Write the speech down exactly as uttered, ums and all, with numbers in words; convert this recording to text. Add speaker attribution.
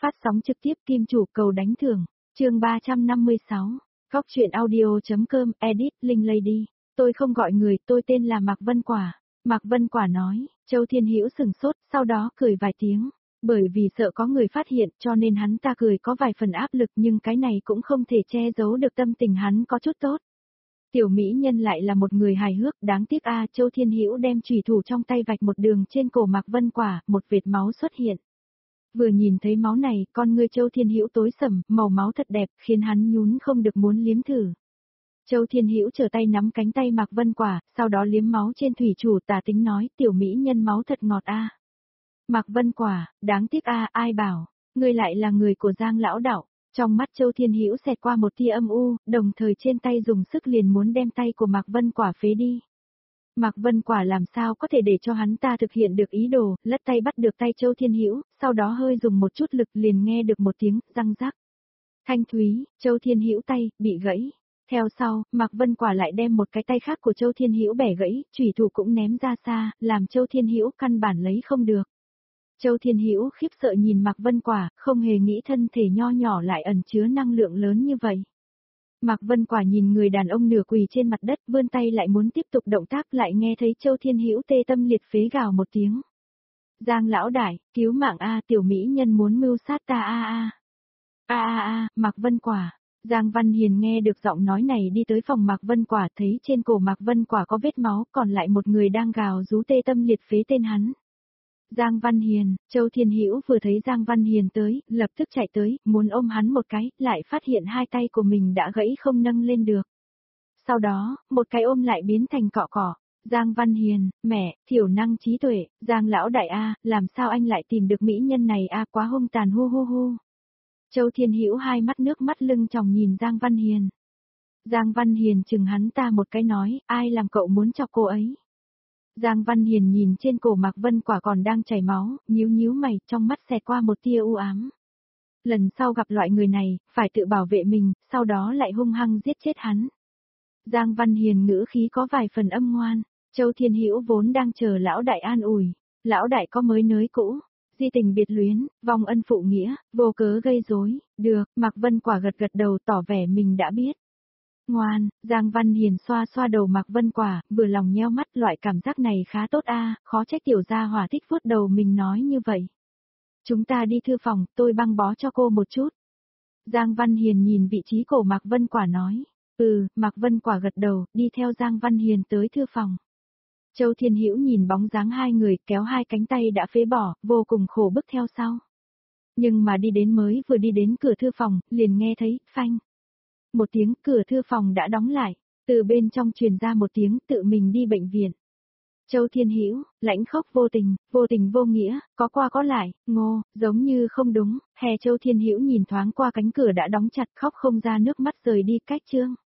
Speaker 1: Phát sóng trực tiếp Kim Chủ cầu đánh thưởng, chương ba trăm năm mươi sáu, Góc truyện audio.com, edit, Linh Lady. Tôi không gọi người, tôi tên là Mạc Vân Quả. Mạc Vân Quả nói, Châu Thiên Hữu sừng sốt, sau đó cười vài tiếng. Bởi vì sợ có người phát hiện cho nên hắn ta cười có vài phần áp lực, nhưng cái này cũng không thể che giấu được tâm tình hắn có chút tốt. Tiểu mỹ nhân lại là một người hài hước, đáng tiếc a, Châu Thiên Hữu đem chùy thủ trong tay vạch một đường trên cổ Mạc Vân Quả, một vệt máu xuất hiện. Vừa nhìn thấy máu này, con ngươi Châu Thiên Hữu tối sầm, màu máu thật đẹp, khiến hắn nhún không được muốn liếm thử. Châu Thiên Hữu trở tay nắm cánh tay Mạc Vân Quả, sau đó liếm máu trên thủy chủ, tà tính nói, tiểu mỹ nhân máu thật ngọt a. Mạc Vân Quả, đáng tiếc a, ai bảo, ngươi lại là người của Giang lão đạo. Trong mắt Châu Thiên Hữu xẹt qua một tia âm u, đồng thời trên tay dùng sức liền muốn đem tay của Mạc Vân Quả phế đi. Mạc Vân Quả làm sao có thể để cho hắn ta thực hiện được ý đồ, lất tay bắt được tay Châu Thiên Hữu, sau đó hơi dùng một chút lực liền nghe được một tiếng răng rắc. Thanh thúy, Châu Thiên Hữu tay bị gãy. Theo sau, Mạc Vân Quả lại đem một cái tay khác của Châu Thiên Hữu bẻ gãy, chủy thủ cũng ném ra xa, làm Châu Thiên Hữu căn bản lấy không được. Châu Thiên Hữu khiếp sợ nhìn Mạc Vân Quả, không hề nghĩ thân thể nho nhỏ lại ẩn chứa năng lượng lớn như vậy. Mạc Vân Quả nhìn người đàn ông nửa quỳ trên mặt đất, vươn tay lại muốn tiếp tục động tác, lại nghe thấy Châu Thiên Hữu tê tâm liệt phế gào một tiếng. Giang lão đại, cứu mạng a, tiểu mỹ nhân muốn mưu sát ta a a. A a a, Mạc Vân Quả. Giang Văn Hiền nghe được giọng nói này đi tới phòng Mạc Vân Quả, thấy trên cổ Mạc Vân Quả có vết máu, còn lại một người đang gào rú tê tâm liệt phế tên hắn. Giang Văn Hiền, Châu Thiên Hữu vừa thấy Giang Văn Hiền tới, lập tức chạy tới, muốn ôm hắn một cái, lại phát hiện hai tay của mình đã gãy không nâng lên được. Sau đó, một cái ôm lại biến thành cọ cọ. Giang Văn Hiền, mẹ, thiểu năng trí tuệ, Giang lão đại a, làm sao anh lại tìm được mỹ nhân này a, quá hung tàn hu hu hu. Châu Thiên Hữu hai mắt nước mắt lưng tròng nhìn Giang Văn Hiền. Giang Văn Hiền chừng hắn ta một cái nói, ai làm cậu muốn chọc cô ấy. Giang Văn Hiền nhìn trên cổ Mạc Vân Quả còn đang chảy máu, nhíu nhíu mày, trong mắt xẹt qua một tia u ám. Lần sau gặp loại người này, phải tự bảo vệ mình, sau đó lại hung hăng giết chết hắn. Giang Văn Hiền ngữ khí có vài phần âm ngoan, Châu Thiên Hữu vốn đang chờ lão đại an ủi, lão đại có mới nới cũ, di tình biệt luyến, vong ân phụ nghĩa, vô cớ gây rối, được, Mạc Vân Quả gật gật đầu tỏ vẻ mình đã biết. Ngoan, Giang Văn Hiền xoa xoa đầu Mạc Vân Quả, vừa lòng nheo mắt, loại cảm giác này khá tốt a, khó trách tiểu gia hỏa thích vuốt đầu mình nói như vậy. Chúng ta đi thư phòng, tôi băng bó cho cô một chút. Giang Văn Hiền nhìn vị trí cổ Mạc Vân Quả nói, ừ, Mạc Vân Quả gật đầu, đi theo Giang Văn Hiền tới thư phòng. Châu Thiên Hữu nhìn bóng dáng hai người kéo hai cánh tay đã phế bỏ, vô cùng khổ bức theo sau. Nhưng mà đi đến mới vừa đi đến cửa thư phòng, liền nghe thấy, phanh. Một tiếng, cửa thư phòng đã đóng lại, từ bên trong truyền ra một tiếng tự mình đi bệnh viện. Châu Thiên Hữu, lãnh khốc vô tình, vô tình vô nghĩa, có qua có lại, ngô, giống như không đúng, hè Châu Thiên Hữu nhìn thoáng qua cánh cửa đã đóng chặt, khóc không ra nước mắt rời đi cách chương.